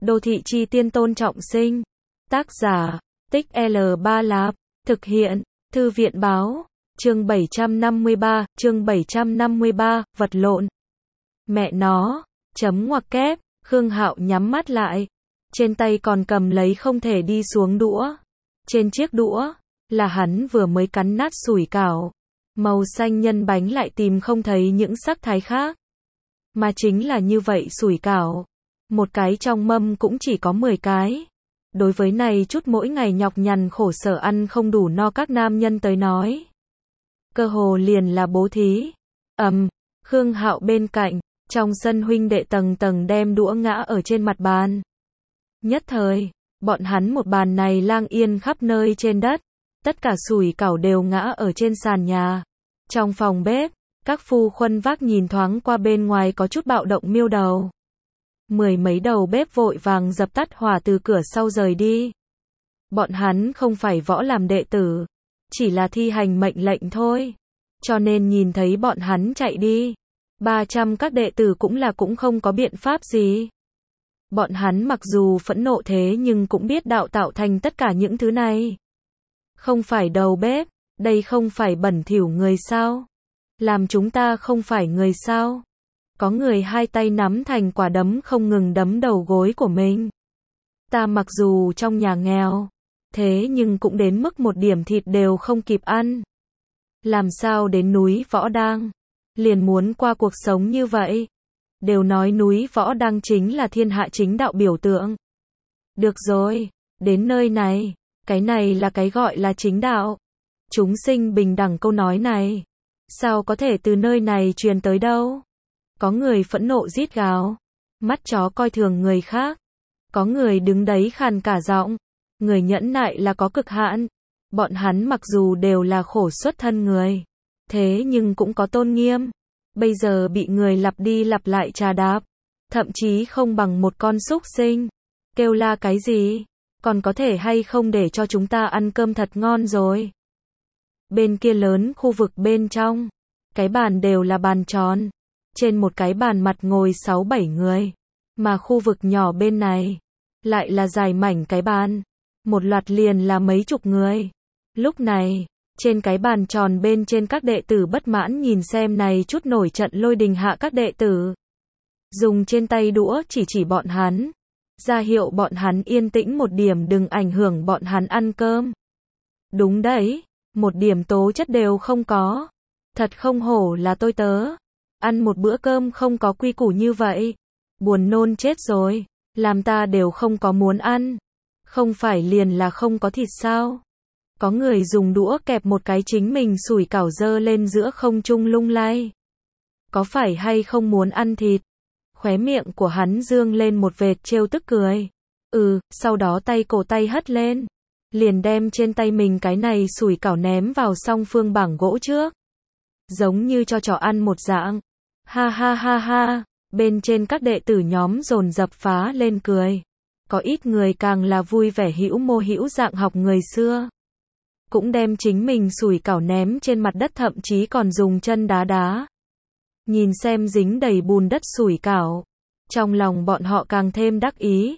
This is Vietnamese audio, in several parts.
Đô thị chi tiên Tôn Trọng Sinh. Tác giả, Tích L3 Lạp. Thực hiện, Thư viện báo. Chương 753, vật lộn. Mẹ nó, chấm ngoặc kép, Khương Hạo nhắm mắt lại. Trên tay còn cầm lấy không thể đi xuống đũa. Trên chiếc đũa, là hắn vừa mới cắn nát sủi cảo. Màu xanh nhân bánh lại tìm không thấy những sắc thái khác. Mà chính là như vậy sủi cảo. Một cái trong mâm cũng chỉ có 10 cái. Đối với này chút mỗi ngày nhọc nhằn khổ sở ăn không đủ no các nam nhân tới nói. Cơ hồ liền là bố thí. Khương Hạo bên cạnh, trong sân huynh đệ tầng tầng đem đũa ngã ở trên mặt bàn. Nhất thời, bọn hắn một bàn này lang yên khắp nơi trên đất. Tất cả sủi cảo đều ngã ở trên sàn nhà. Trong phòng bếp, các phu khuân vác nhìn thoáng qua bên ngoài có chút bạo động miêu đầu. 10 mấy đầu bếp vội vàng dập tắt hỏa từ cửa sau rời đi. Bọn hắn không phải võ làm đệ tử, chỉ là thi hành mệnh lệnh thôi. Cho nên nhìn thấy bọn hắn chạy đi, 300 các đệ tử cũng không có biện pháp gì. Bọn hắn mặc dù phẫn nộ thế nhưng cũng biết đạo tạo thành tất cả những thứ này. Không phải đầu bếp, đây không phải bẩn thỉu người sao? Làm chúng ta không phải người sao? Có người hai tay nắm thành quả đấm không ngừng đấm đầu gối của mình. Ta mặc dù trong nhà nghèo, thế nhưng cũng đến mức một điểm thịt đều không kịp ăn. Làm sao đến núi Võ Đang, liền muốn qua cuộc sống như vậy. Đều nói núi Võ Đang chính là thiên hạ chính đạo biểu tượng. Được rồi, đến nơi này, cái này là cái gọi là chính đạo. Chúng sinh bình đẳng câu nói này, sao có thể từ nơi này truyền tới đâu? Có người phẫn nộ rít gào, mắt chó coi thường người khác. Có người đứng đấy khàn cả giọng, người nhẫn nại là có cực hạn. Bọn hắn mặc dù đều là khổ xuất thân người, thế nhưng cũng có tôn nghiêm. Bây giờ bị người lặp đi lặp lại trà đạp, thậm chí không bằng một con súc sinh. Kêu la cái gì? Còn có thể hay không để cho chúng ta ăn cơm thật ngon rồi. Bên kia lớn khu vực bên trong, cái bàn đều là bàn tròn. Trên một cái bàn mặt ngồi 6-7 người. Mà khu vực nhỏ bên này, lại là dài mảnh cái bàn. Một loạt liền là mấy chục người. Lúc này, trên cái bàn tròn bên trên các đệ tử bất mãn nhìn xem này chút nổi trận lôi đình hạ các đệ tử. Dùng trên tay đũa chỉ bọn hắn. Ra hiệu bọn hắn yên tĩnh một điểm đừng ảnh hưởng bọn hắn ăn cơm. Đúng đấy, một điểm tố chất đều không có. Thật không hổ là tôi tớ. Ăn một bữa cơm không có quy củ như vậy. Buồn nôn chết rồi. Làm ta đều không có muốn ăn. Không phải liền là không có thịt sao? Có người dùng đũa kẹp một cái chính mình sủi cảo dơ lên giữa không trung lung lay. Có phải hay không muốn ăn thịt? Khóe miệng của hắn dương lên một vệt trêu tức cười. Sau đó tay cổ tay hất lên. Liền đem trên tay mình cái này sủi cảo ném vào song phương bảng gỗ trước. Giống như cho chó ăn một dạng. Ha ha ha ha, bên trên các đệ tử nhóm dồn dập phá lên cười. Có ít người càng là vui vẻ hữu mô hữu dạng học người xưa. Cũng đem chính mình sủi cảo ném trên mặt đất thậm chí còn dùng chân đá đá. Nhìn xem dính đầy bùn đất sủi cảo. Trong lòng bọn họ càng thêm đắc ý.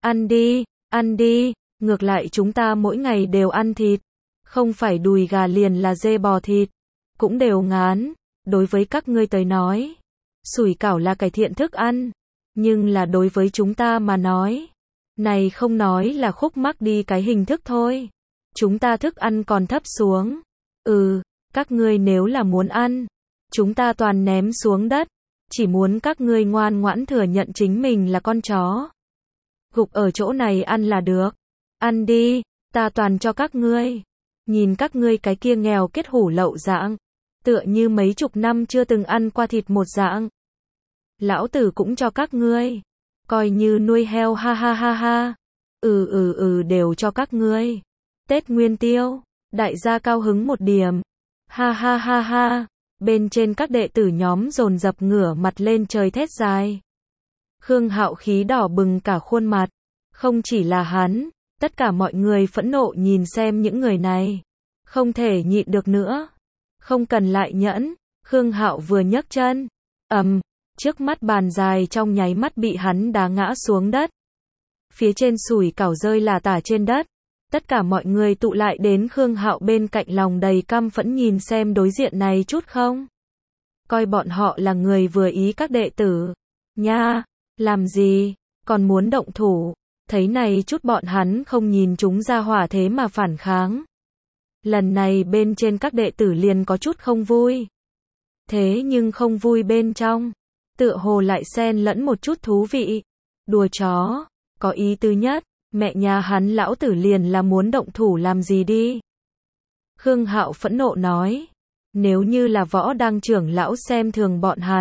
Ăn đi, ngược lại chúng ta mỗi ngày đều ăn thịt. Không phải đùi gà liền là dê bò thịt. Cũng đều ngán. Đối với các ngươi tới nói, sủi cảo là cải thiện thức ăn. Nhưng là đối với chúng ta mà nói, này không nói là khúc mắc đi cái hình thức thôi. Chúng ta thức ăn còn thấp xuống. Các ngươi nếu là muốn ăn, chúng ta toàn ném xuống đất. Chỉ muốn các ngươi ngoan ngoãn thừa nhận chính mình là con chó. Gục ở chỗ này ăn là được. Ăn đi, ta toàn cho các ngươi. Nhìn các ngươi cái kia nghèo kết hủ lậu dạng. Tựa như mấy chục năm chưa từng ăn qua thịt một dạng. Lão tử cũng cho các ngươi. Coi như nuôi heo ha ha ha ha. Đều cho các ngươi. Tết Nguyên Tiêu, đại gia cao hứng một điểm. Ha ha ha ha. Bên trên các đệ tử nhóm dồn dập ngửa mặt lên trời thét dài. Khương Hạo khí đỏ bừng cả khuôn mặt. Không chỉ là hắn, tất cả mọi người phẫn nộ nhìn xem những người này. Không thể nhịn được nữa. Không cần lại nhẫn, Khương Hạo vừa nhấc chân. Trước mắt bàn dài trong nháy mắt bị hắn đá ngã xuống đất. Phía trên sủi cảo rơi lả tả trên đất. Tất cả mọi người tụ lại đến Khương Hạo bên cạnh lòng đầy căm phẫn nhìn xem đối diện này chút không. Coi bọn họ là người vừa ý các đệ tử. Nha, làm gì, còn muốn động thủ. Thấy này chút bọn hắn không nhìn chúng ra hỏa thế mà phản kháng. Lần này bên trên các đệ tử liền có chút không vui. Thế nhưng không vui bên trong. Tựa hồ lại xen lẫn một chút thú vị. Đùa chó, có ý tứ nhất. Mẹ nhà hắn lão tử liền là muốn động thủ làm gì đi. Khương Hạo phẫn nộ nói. Nếu như là Võ Đăng trưởng lão xem thường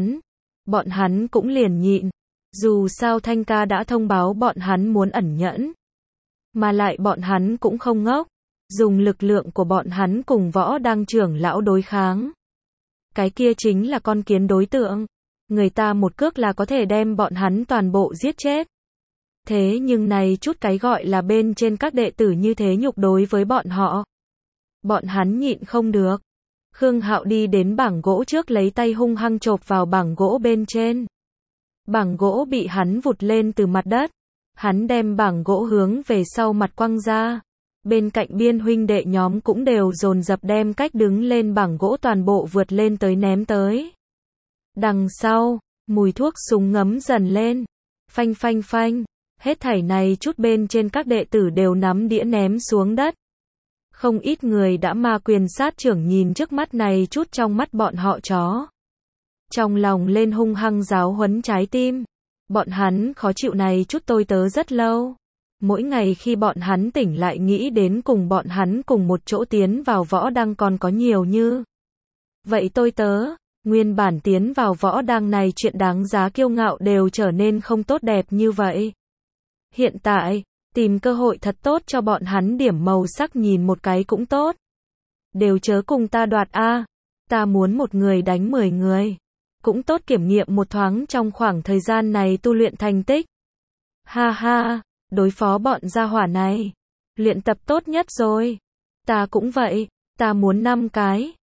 bọn hắn cũng liền nhịn. Dù sao Thanh ca đã thông báo bọn hắn muốn ẩn nhẫn. Mà lại bọn hắn cũng không ngốc. Dùng lực lượng của bọn hắn cùng Võ Đăng trưởng lão đối kháng. Cái kia chính là con kiến đối tượng. Người ta một cước là có thể đem bọn hắn toàn bộ giết chết. Thế nhưng này chút cái gọi là bên trên các đệ tử như thế nhục đối với bọn họ. Bọn hắn nhịn không được. Khương Hạo đi đến bảng gỗ trước lấy tay hung hăng chộp vào bảng gỗ bên trên. Bảng gỗ bị hắn vụt lên từ mặt đất. Hắn đem bảng gỗ hướng về sau mặt quăng ra. Bên cạnh biên huynh đệ nhóm cũng đều dồn dập đem cách đứng lên bảng gỗ toàn bộ vượt lên tới ném tới. Đằng sau, mùi thuốc súng ngấm dần lên. Phanh phanh phanh. Hết thảy này chút bên trên các đệ tử đều nắm đĩa ném xuống đất. Không ít người đã ma quyền sát trưởng nhìn trước mắt này chút trong mắt bọn họ chó. Trong lòng lên hung hăng giáo huấn trái tim. Bọn hắn khó chịu này chút tôi tớ rất lâu. Mỗi ngày khi bọn hắn tỉnh lại nghĩ đến cùng bọn hắn cùng một chỗ tiến vào Võ Đăng còn có nhiều như. Vậy tôi tớ, nguyên bản tiến vào Võ Đăng này chuyện đáng giá kiêu ngạo đều trở nên không tốt đẹp như vậy. Hiện tại, tìm cơ hội thật tốt cho bọn hắn điểm màu sắc nhìn một cái cũng tốt. Đều chớ cùng ta đoạt a, ta muốn một người đánh 10 người. Cũng tốt kiểm nghiệm một thoáng trong khoảng thời gian này tu luyện thành tích. Ha ha, đối phó bọn gia hỏa này. Luyện tập tốt nhất rồi. Ta cũng vậy, ta muốn 5 cái.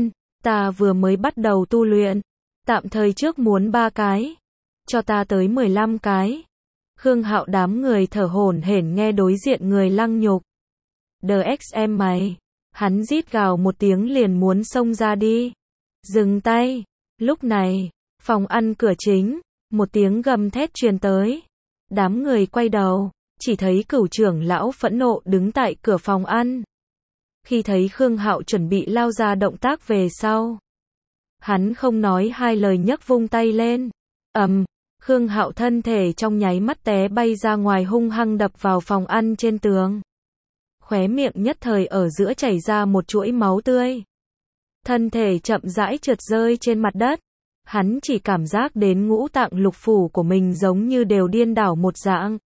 Ta vừa mới bắt đầu tu luyện. Tạm thời trước muốn 3 cái. Cho ta tới 15 cái. Khương Hạo đám người thở hổn hển nghe đối diện người lăng nhục. DXM mày. Hắn rít gào một tiếng liền muốn xông ra đi. Dừng tay. Lúc này, phòng ăn cửa chính, một tiếng gầm thét truyền tới. Đám người quay đầu, chỉ thấy Cửu trưởng lão phẫn nộ đứng tại cửa phòng ăn. Khi thấy Khương Hạo chuẩn bị lao ra động tác về sau. Hắn không nói hai lời nhấc vung tay lên. Khương Hạo thân thể trong nháy mắt té bay ra ngoài hung hăng đập vào phòng ăn trên tường. Khóe miệng nhất thời ở giữa chảy ra một chuỗi máu tươi. Thân thể chậm rãi trượt rơi trên mặt đất. Hắn chỉ cảm giác đến ngũ tạng lục phủ của mình giống như đều điên đảo một dạng.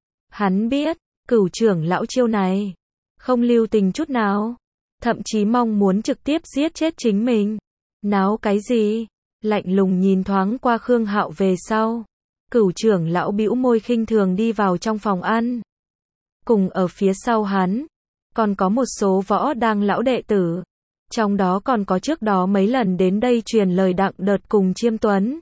Hắn biết, Cửu trưởng lão chiêu này không lưu tình chút nào, thậm chí mong muốn trực tiếp giết chết chính mình. Náo cái gì? Lạnh lùng nhìn thoáng qua Khương Hạo về sau. Cửu trưởng lão bĩu môi khinh thường đi vào trong phòng ăn. Cùng ở phía sau hắn, còn có một số Võ Đăng lão đệ tử. Trong đó còn có trước đó mấy lần đến đây truyền lời Đặng Đợt cùng Chiêm Tuấn.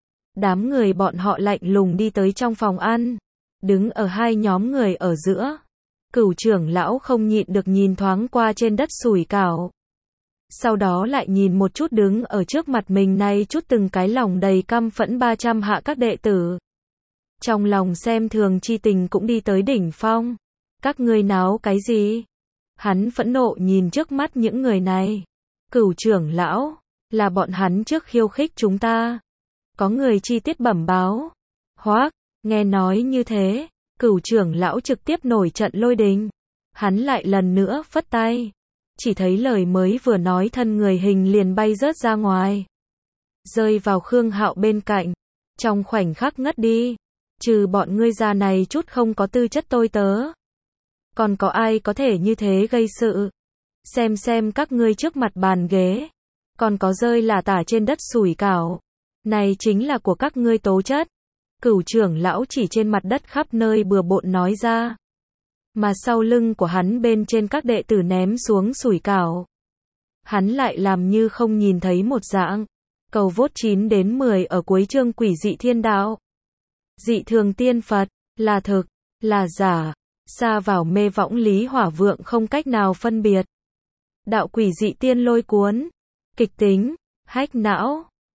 Đám người bọn họ lạnh lùng đi tới trong phòng ăn. Đứng ở hai nhóm người ở giữa. Cửu trưởng lão không nhịn được nhìn thoáng qua trên đất sủi cảo. Sau đó lại nhìn một chút đứng ở trước mặt mình này chút từng cái lòng đầy căm phẫn 300 hạ các đệ tử. Trong lòng xem thường chi tình cũng đi tới đỉnh phong. Các ngươi náo cái gì? Hắn phẫn nộ nhìn trước mắt những người này. Cửu trưởng lão, là bọn hắn trước khiêu khích chúng ta. Có người chi tiết bẩm báo. Hoác, nghe nói như thế, Cửu trưởng lão trực tiếp nổi trận lôi đình. Hắn lại lần nữa phất tay. Chỉ thấy lời mới vừa nói thân người hình liền bay rớt ra ngoài. Rơi vào Khương Hạo bên cạnh. Trong khoảnh khắc ngất đi. Trừ bọn ngươi già này chút không có tư chất tôi tớ. Còn có ai có thể như thế gây sự? Xem các ngươi trước mặt bàn ghế. Còn có rơi lả tả trên đất sủi cảo. Này chính là của các ngươi tố chất. Cửu trưởng lão chỉ trên mặt đất khắp nơi bừa bộn nói ra. Mà sau lưng của hắn bên trên các đệ tử ném xuống sủi cảo. Hắn lại làm như không nhìn thấy một dạng. Cầu vốt 9 đến 10 ở cuối chương Quỷ dị thiên đạo. Dị thường tiên Phật, là thực. là giả, sa vào mê võng Lý Hỏa Vượng không cách nào phân biệt. Đạo quỷ dị tiên lôi cuốn, kịch tính, hách não.